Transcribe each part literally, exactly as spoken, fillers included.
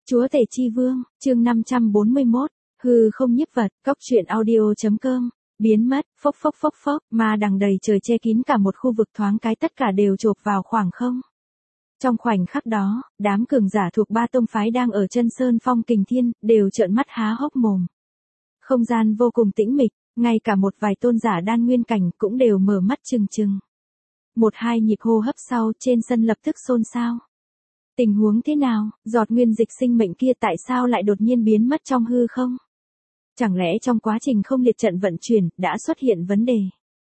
Chúa Tể Chi Vương, chương năm trăm bốn mươi mốt, hư không nhiếp vật, cóc truyện audio.com, biến mất, phốc phốc phốc phốc, ma đằng đầy trời che kín cả một khu vực thoáng cái tất cả đều chộp vào khoảng không. Trong khoảnh khắc đó, đám cường giả thuộc ba tông phái đang ở chân sơn phong kình thiên, đều trợn mắt há hốc mồm. Không gian vô cùng tĩnh mịch, ngay cả một vài tôn giả đan nguyên cảnh cũng đều mở mắt trừng trừng. Một hai nhịp hô hấp sau, trên sân lập tức xôn xao. Tình huống thế nào, giọt nguyên dịch sinh mệnh kia tại sao lại đột nhiên biến mất trong hư không? Chẳng lẽ trong quá trình không liệt trận vận chuyển, đã xuất hiện vấn đề?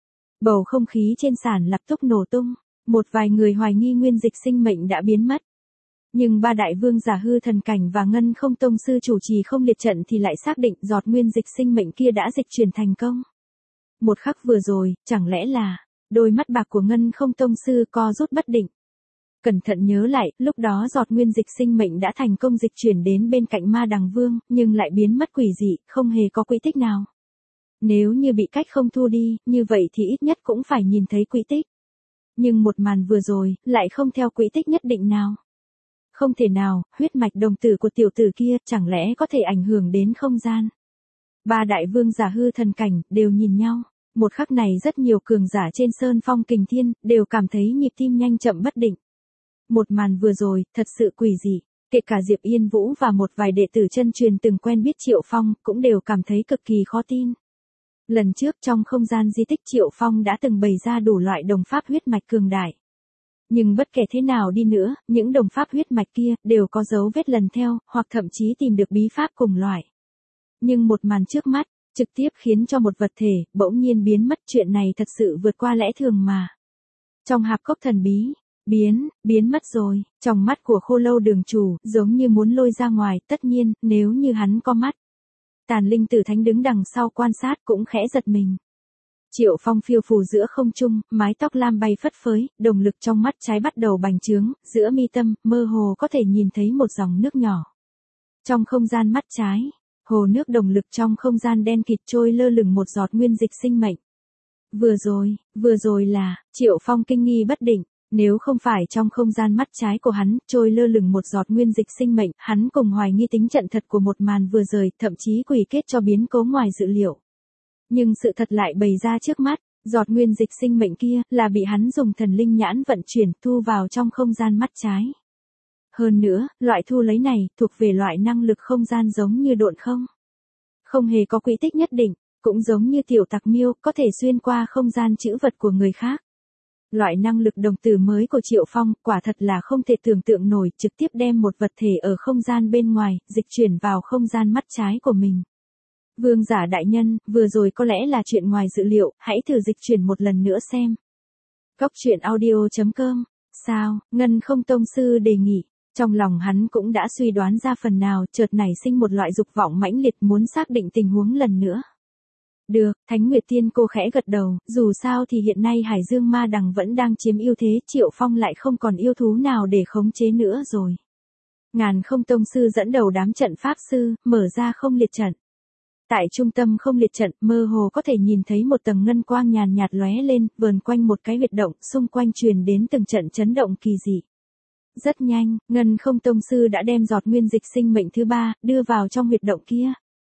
Bầu không khí trên sàn lập tức nổ tung, một vài người hoài nghi nguyên dịch sinh mệnh đã biến mất. Nhưng ba đại vương giả hư thần cảnh và ngân không tông sư chủ trì không liệt trận thì lại xác định giọt nguyên dịch sinh mệnh kia đã dịch chuyển thành công. Một khắc vừa rồi, chẳng lẽ là, đôi mắt bạc của ngân không tông sư co rút bất định. Cẩn thận nhớ lại, lúc đó giọt nguyên dịch sinh mệnh đã thành công dịch chuyển đến bên cạnh ma đằng vương, nhưng lại biến mất quỷ dị, không hề có quỹ tích nào. Nếu như bị cách không thu đi, như vậy thì ít nhất cũng phải nhìn thấy quỹ tích. Nhưng một màn vừa rồi, lại không theo quỹ tích nhất định nào. Không thể nào, huyết mạch đồng tử của tiểu tử kia, chẳng lẽ có thể ảnh hưởng đến không gian. Ba đại vương giả hư thần cảnh, đều nhìn nhau. Một khắc này rất nhiều cường giả trên sơn phong kình thiên, đều cảm thấy nhịp tim nhanh chậm bất định. Một màn vừa rồi, thật sự quỷ dị, kể cả Diệp Yên Vũ và một vài đệ tử chân truyền từng quen biết Triệu Phong, cũng đều cảm thấy cực kỳ khó tin. Lần trước trong không gian di tích Triệu Phong đã từng bày ra đủ loại đồng pháp huyết mạch cường đại. Nhưng bất kể thế nào đi nữa, những đồng pháp huyết mạch kia, đều có dấu vết lần theo, hoặc thậm chí tìm được bí pháp cùng loại. Nhưng một màn trước mắt, trực tiếp khiến cho một vật thể, bỗng nhiên biến mất, chuyện này thật sự vượt qua lẽ thường mà. Trong hạp cốc thần bí, biến, biến mất rồi, trong mắt của Khô Lâu đường chủ, giống như muốn lôi ra ngoài, tất nhiên, nếu như hắn có mắt. Tàn Linh Tử Thánh đứng đằng sau quan sát cũng khẽ giật mình. Triệu Phong phiêu phù giữa không trung, mái tóc lam bay phất phới, đồng lực trong mắt trái bắt đầu bành trướng, giữa mi tâm, mơ hồ có thể nhìn thấy một dòng nước nhỏ. Trong không gian mắt trái, hồ nước đồng lực trong không gian đen kịt trôi lơ lửng một giọt nguyên dịch sinh mệnh. Vừa rồi, vừa rồi là, Triệu Phong kinh nghi bất định. Nếu không phải trong không gian mắt trái của hắn, trôi lơ lửng một giọt nguyên dịch sinh mệnh, hắn cùng hoài nghi tính trận thật của một màn vừa rời, thậm chí quỷ kết cho biến cố ngoài dự liệu. Nhưng sự thật lại bày ra trước mắt, giọt nguyên dịch sinh mệnh kia, là bị hắn dùng thần linh nhãn vận chuyển, thu vào trong không gian mắt trái. Hơn nữa, loại thu lấy này, thuộc về loại năng lực không gian giống như độn không. Không hề có quỹ tích nhất định, cũng giống như tiểu tặc miêu, có thể xuyên qua không gian trữ vật của người khác. Loại năng lực đồng tử mới của Triệu Phong, quả thật là không thể tưởng tượng nổi, trực tiếp đem một vật thể ở không gian bên ngoài, dịch chuyển vào không gian mắt trái của mình. Vương giả đại nhân, vừa rồi có lẽ là chuyện ngoài dự liệu, hãy thử dịch chuyển một lần nữa xem. Cóc truyện audio.com, sao, Ngân không tông sư đề nghị. Trong lòng hắn cũng đã suy đoán ra phần nào, chợt nảy sinh một loại dục vọng mãnh liệt muốn xác định tình huống lần nữa. Được, Thánh Nguyệt Tiên cô khẽ gật đầu, dù sao thì hiện nay Hải Dương Ma Đằng vẫn đang chiếm ưu thế, Triệu Phong lại không còn yêu thú nào để khống chế nữa rồi. Ngàn không tông sư dẫn đầu đám trận pháp sư, mở ra không liệt trận. Tại trung tâm không liệt trận, mơ hồ có thể nhìn thấy một tầng ngân quang nhàn nhạt lóe lên, vờn quanh một cái huyệt động, xung quanh truyền đến từng trận chấn động kỳ dị. Rất nhanh, ngân không tông sư đã đem giọt nguyên dịch sinh mệnh thứ ba, đưa vào trong huyệt động kia.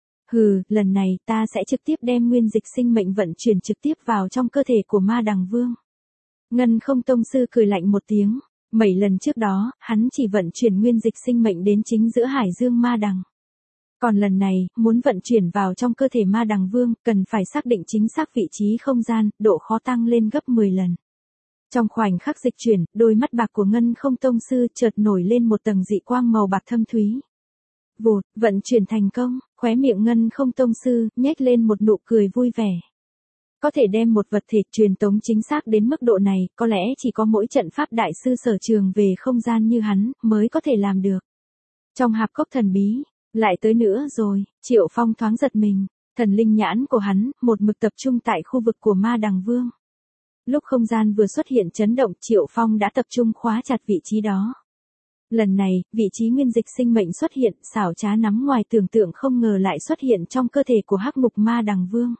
Hừ, lần này ta sẽ trực tiếp đem nguyên dịch sinh mệnh vận chuyển trực tiếp vào trong cơ thể của ma đằng vương. Ngân không tông sư cười lạnh một tiếng, mấy lần trước đó, hắn chỉ vận chuyển nguyên dịch sinh mệnh đến chính giữa Hải Dương ma đằng. Còn lần này, muốn vận chuyển vào trong cơ thể ma đằng vương, cần phải xác định chính xác vị trí không gian, độ khó tăng lên gấp mười lần. Trong khoảnh khắc dịch chuyển, đôi mắt bạc của Ngân không tông sư chợt nổi lên một tầng dị quang màu bạc thâm thúy. Vụt, vận chuyển thành công, khóe miệng Ngân không tông sư, nhếch lên một nụ cười vui vẻ. Có thể đem một vật thể truyền tống chính xác đến mức độ này, có lẽ chỉ có mỗi trận pháp đại sư sở trường về không gian như hắn, mới có thể làm được. Trong hạp cốc thần bí, lại tới nữa rồi, Triệu Phong thoáng giật mình, thần linh nhãn của hắn, một mực tập trung tại khu vực của ma đằng vương. Lúc không gian vừa xuất hiện chấn động, Triệu Phong đã tập trung khóa chặt vị trí đó. Lần này, vị trí nguyên dịch sinh mệnh xuất hiện, xảo trá nắm ngoài tưởng tượng không ngờ lại xuất hiện trong cơ thể của hắc ngục ma đằng vương.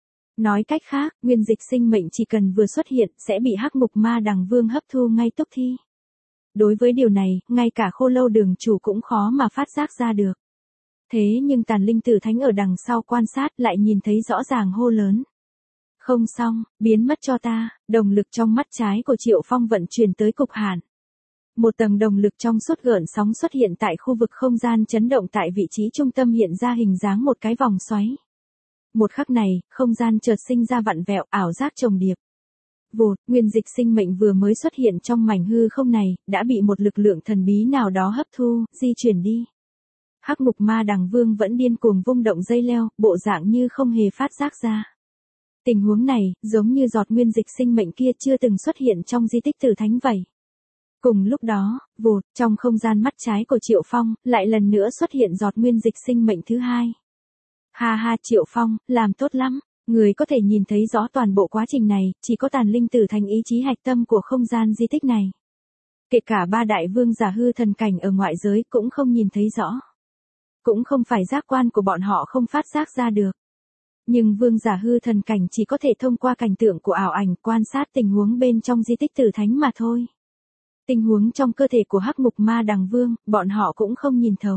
Nói cách khác, nguyên dịch sinh mệnh chỉ cần vừa xuất hiện, sẽ bị hắc ngục ma đằng vương hấp thu ngay tức thì. Đối với điều này, ngay cả Khô Lâu đường chủ cũng khó mà phát giác ra được. Thế nhưng Tàn Linh Tử Thánh ở đằng sau quan sát lại nhìn thấy rõ ràng hô lớn. Không xong, biến mất cho ta, đồng lực trong mắt trái của Triệu Phong vận chuyển tới cực hạn. Một tầng đồng lực trong suốt gợn sóng xuất hiện tại khu vực không gian chấn động tại vị trí trung tâm hiện ra hình dáng một cái vòng xoáy. Một khắc này, không gian chợt sinh ra vặn vẹo, ảo giác chồng điệp. Vụt, nguyên dịch sinh mệnh vừa mới xuất hiện trong mảnh hư không này, đã bị một lực lượng thần bí nào đó hấp thu, di chuyển đi. Hắc Ngục Ma Đằng Vương vẫn điên cuồng vung động dây leo, bộ dạng như không hề phát giác ra. Tình huống này, giống như giọt nguyên dịch sinh mệnh kia chưa từng xuất hiện trong di tích Tử Thánh vậy. Cùng lúc đó, vụt, trong không gian mắt trái của Triệu Phong, lại lần nữa xuất hiện giọt nguyên dịch sinh mệnh thứ hai. Ha ha Triệu Phong, làm tốt lắm, người có thể nhìn thấy rõ toàn bộ quá trình này, chỉ có Tàn Linh Tử Thánh ý chí hạch tâm của không gian di tích này. Kể cả ba đại vương giả hư thần cảnh ở ngoại giới cũng không nhìn thấy rõ. Cũng không phải giác quan của bọn họ không phát giác ra được. Nhưng vương giả hư thần cảnh chỉ có thể thông qua cảnh tượng của ảo ảnh quan sát tình huống bên trong di tích Tử Thánh mà thôi. Tình huống trong cơ thể của Hắc Ngục Ma Đằng Vương, bọn họ cũng không nhìn thấu.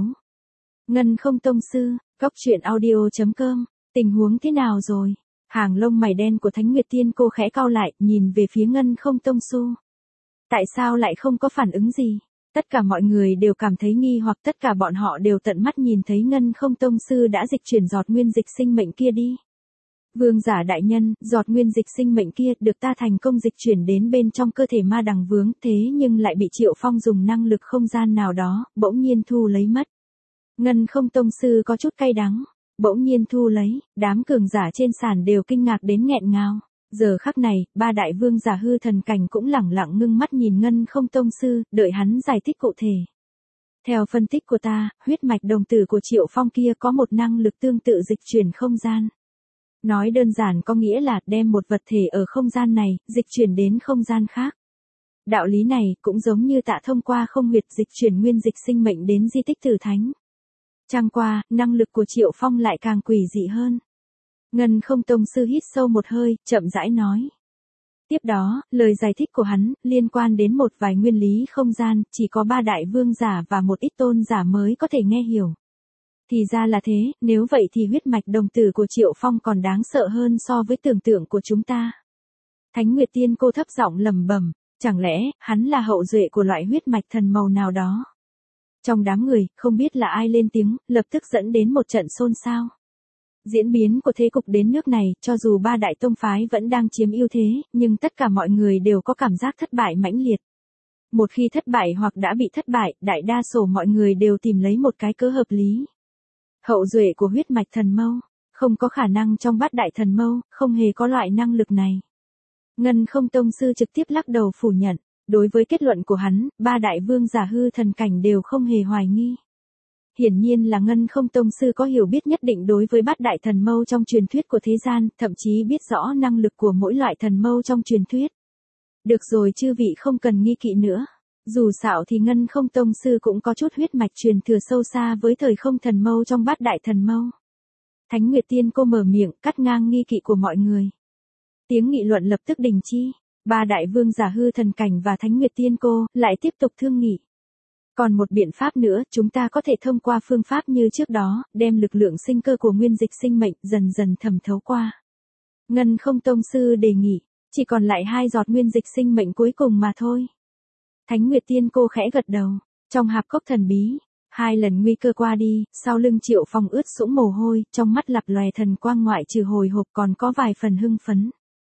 Ngân Không Tông Sư, Cóc Truyện Audio chấm com, tình huống thế nào rồi? Hàng lông mày đen của Thánh Nguyệt Tiên Cô khẽ cau lại, nhìn về phía Ngân Không Tông Sư. Tại sao lại không có phản ứng gì? Tất cả mọi người đều cảm thấy nghi hoặc tất cả bọn họ đều tận mắt nhìn thấy Ngân Không Tông Sư đã dịch chuyển giọt nguyên dịch sinh mệnh kia đi. Vương giả đại nhân, giọt nguyên dịch sinh mệnh kia được ta thành công dịch chuyển đến bên trong cơ thể Ma Đằng Vương, thế nhưng lại bị Triệu Phong dùng năng lực không gian nào đó, bỗng nhiên thu lấy mất. Ngân Không Tông Sư có chút cay đắng, bỗng nhiên thu lấy, đám cường giả trên sàn đều kinh ngạc đến nghẹn ngào. Giờ khắc này, ba đại vương giả hư thần cảnh cũng lẳng lặng ngưng mắt nhìn Ngân Không Tông Sư, đợi hắn giải thích cụ thể. Theo phân tích của ta, huyết mạch đồng tử của Triệu Phong kia có một năng lực tương tự dịch chuyển không gian. Nói đơn giản có nghĩa là đem một vật thể ở không gian này, dịch chuyển đến không gian khác. Đạo lý này cũng giống như tạ thông qua không huyệt dịch chuyển nguyên dịch sinh mệnh đến di tích Tử Thánh. Chẳng qua, năng lực của Triệu Phong lại càng quỷ dị hơn. Ngân Không Tông Sư hít sâu một hơi, chậm rãi nói. Tiếp đó, lời giải thích của hắn, liên quan đến một vài nguyên lý không gian, chỉ có ba đại vương giả và một ít tôn giả mới có thể nghe hiểu. Thì ra là thế, nếu vậy thì huyết mạch đồng tử của Triệu Phong còn đáng sợ hơn so với tưởng tượng của chúng ta. Thánh Nguyệt Tiên Cô thấp giọng lẩm bẩm, chẳng lẽ, hắn là hậu duệ của loại huyết mạch thần màu nào đó? Trong đám người, không biết là ai lên tiếng, lập tức dẫn đến một trận xôn xao. Diễn biến của thế cục đến nước này, cho dù ba đại tông phái vẫn đang chiếm ưu thế, nhưng tất cả mọi người đều có cảm giác thất bại mãnh liệt. Một khi thất bại hoặc đã bị thất bại, đại đa số mọi người đều tìm lấy một cái cớ hợp lý. Hậu duệ của huyết mạch thần mâu, không có khả năng trong bát đại thần mâu, không hề có loại năng lực này. Ngân Không Tông Sư trực tiếp lắc đầu phủ nhận, đối với kết luận của hắn, ba đại vương giả hư thần cảnh đều không hề hoài nghi. Hiển nhiên là Ngân Không Tông Sư có hiểu biết nhất định đối với bát đại thần mâu trong truyền thuyết của thế gian, thậm chí biết rõ năng lực của mỗi loại thần mâu trong truyền thuyết. Được rồi chư vị không cần nghi kỵ nữa. Dù sao thì Ngân Không Tông Sư cũng có chút huyết mạch truyền thừa sâu xa với thời không thần mâu trong bát đại thần mâu. Thánh Nguyệt Tiên Cô mở miệng cắt ngang nghi kỵ của mọi người. Tiếng nghị luận lập tức đình chi. Ba đại vương giả hư thần cảnh và Thánh Nguyệt Tiên Cô lại tiếp tục thương nghị. Còn một biện pháp nữa, chúng ta có thể thông qua phương pháp như trước đó, đem lực lượng sinh cơ của nguyên dịch sinh mệnh dần dần thẩm thấu qua. Ngân Không Tông Sư đề nghị, chỉ còn lại hai giọt nguyên dịch sinh mệnh cuối cùng mà thôi. Thánh Nguyệt Tiên Cô khẽ gật đầu, trong hạp cốc thần bí, hai lần nguy cơ qua đi, sau lưng Triệu Phong ướt sũng mồ hôi, trong mắt lập lòe thần quang ngoại trừ hồi hộp còn có vài phần hưng phấn.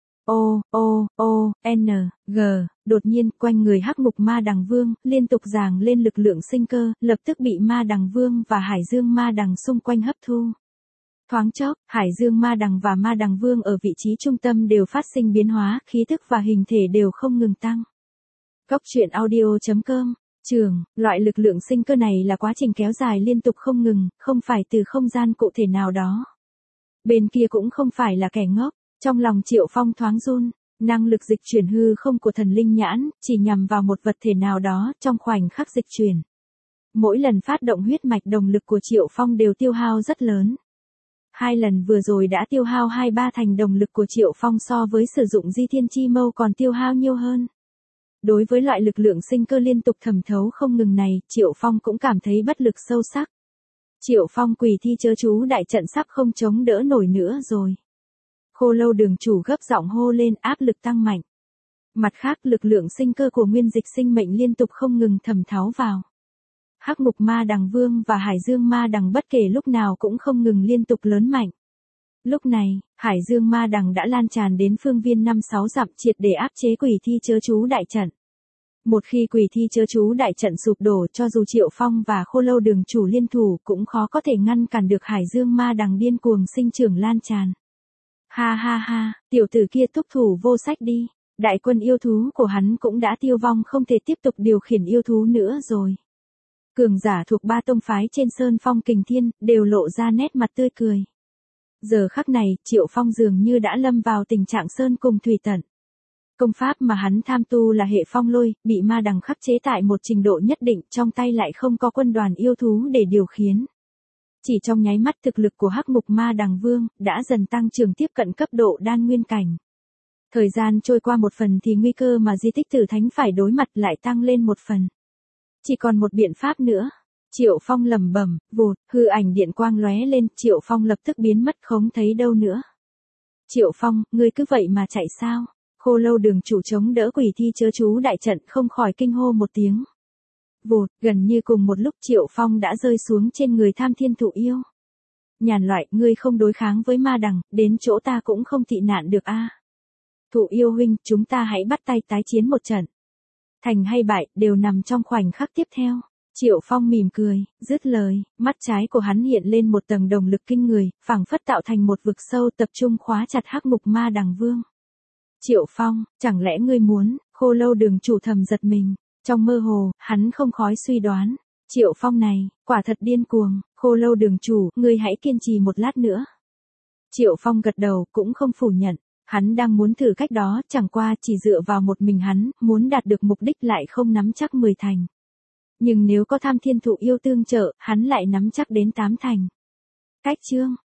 O, O, O, N, G, đột nhiên quanh người Hắc Ngục Ma Đằng Vương, liên tục giằng lên lực lượng sinh cơ, lập tức bị Ma Đằng Vương và Hải Dương Ma Đằng xung quanh hấp thu. Thoáng chốc, Hải Dương Ma Đằng và Ma Đằng Vương ở vị trí trung tâm đều phát sinh biến hóa, khí thức và hình thể đều không ngừng tăng. Cóc Truyện Audio chấm com, trường, loại lực lượng sinh cơ này là quá trình kéo dài liên tục không ngừng, không phải từ không gian cụ thể nào đó. Bên kia cũng không phải là kẻ ngốc. Trong lòng Triệu Phong thoáng run, năng lực dịch chuyển hư không của thần linh nhãn, chỉ nhằm vào một vật thể nào đó, trong khoảnh khắc dịch chuyển. Mỗi lần phát động huyết mạch đồng lực của Triệu Phong đều tiêu hao rất lớn. Hai lần vừa rồi đã tiêu hao hai ba thành đồng lực của Triệu Phong so với sử dụng Di Thiên Chi Mâu còn tiêu hao nhiều hơn. Đối với loại lực lượng sinh cơ liên tục thẩm thấu không ngừng này, Triệu Phong cũng cảm thấy bất lực sâu sắc. Triệu Phong quỳ thi chớ chú đại trận sắp không chống đỡ nổi nữa rồi. Khô Lâu Đường chủ gấp giọng hô lên, áp lực tăng mạnh. Mặt khác, lực lượng sinh cơ của nguyên dịch sinh mệnh liên tục không ngừng thẩm thấu vào. Hắc Mục Ma Đằng Vương và Hải Dương Ma Đằng bất kể lúc nào cũng không ngừng liên tục lớn mạnh. Lúc này, Hải Dương Ma Đằng đã lan tràn đến phương viên năm sáu dặm, triệt để áp chế quỷ thi chớ chú đại trận. Một khi quỷ thi chớ chú đại trận sụp đổ, cho dù Triệu Phong và Khô Lâu Đường chủ liên thủ cũng khó có thể ngăn cản được Hải Dương Ma Đằng điên cuồng sinh trưởng lan tràn. Ha ha ha, tiểu tử kia thúc thủ vô sách đi, đại quân yêu thú của hắn cũng đã tiêu vong, không thể tiếp tục điều khiển yêu thú nữa rồi. Cường giả thuộc ba tông phái trên Sơn Phong Kình Thiên đều lộ ra nét mặt tươi cười. Giờ khắc này, Triệu Phong dường như đã lâm vào tình trạng sơn cùng thủy tận. Công pháp mà hắn tham tu là hệ phong lôi, bị ma đằng khắc chế tại một trình độ nhất định, trong tay lại không có quân đoàn yêu thú để điều khiển. Chỉ trong nháy mắt, thực lực của Hắc Mục Ma Đằng Vương đã dần tăng trưởng, tiếp cận cấp độ đan nguyên cảnh. Thời gian trôi qua một phần thì nguy cơ mà di tích tử thánh phải đối mặt lại tăng lên một phần. Chỉ còn một biện pháp nữa. Triệu Phong lẩm bẩm, vụt, hư ảnh điện quang lóe lên, Triệu Phong lập tức biến mất không thấy đâu nữa. Triệu Phong, ngươi cứ vậy mà chạy sao? Khô Lâu Đường chủ chống đỡ quỷ thi chớ chú đại trận không khỏi kinh hô một tiếng. Vụt, gần như cùng một lúc Triệu Phong đã rơi xuống trên người Tham Thiên Thụ Yêu. Nhàn loại, ngươi không đối kháng với ma đằng, đến chỗ ta cũng không tị nạn được a. À. Thụ Yêu huynh, chúng ta hãy bắt tay tái chiến một trận. Thành hay bại, đều nằm trong khoảnh khắc tiếp theo. Triệu Phong mỉm cười, dứt lời, mắt trái của hắn hiện lên một tầng đồng lực kinh người, phảng phất tạo thành một vực sâu, tập trung khóa chặt Hắc Mục Ma Đằng Vương. Triệu Phong, chẳng lẽ ngươi muốn? Khô Lâu Đường chủ thầm giật mình. Trong mơ hồ, hắn không khỏi suy đoán. Triệu Phong này, quả thật điên cuồng. Khô Lâu Đường chủ, ngươi hãy kiên trì một lát nữa. Triệu Phong gật đầu, cũng không phủ nhận. Hắn đang muốn thử cách đó, chẳng qua chỉ dựa vào một mình hắn, muốn đạt được mục đích lại không nắm chắc mười thành. Nhưng nếu có Tham Thiên Thụ Yêu tương trợ, hắn lại nắm chắc đến tám thành. Cách chương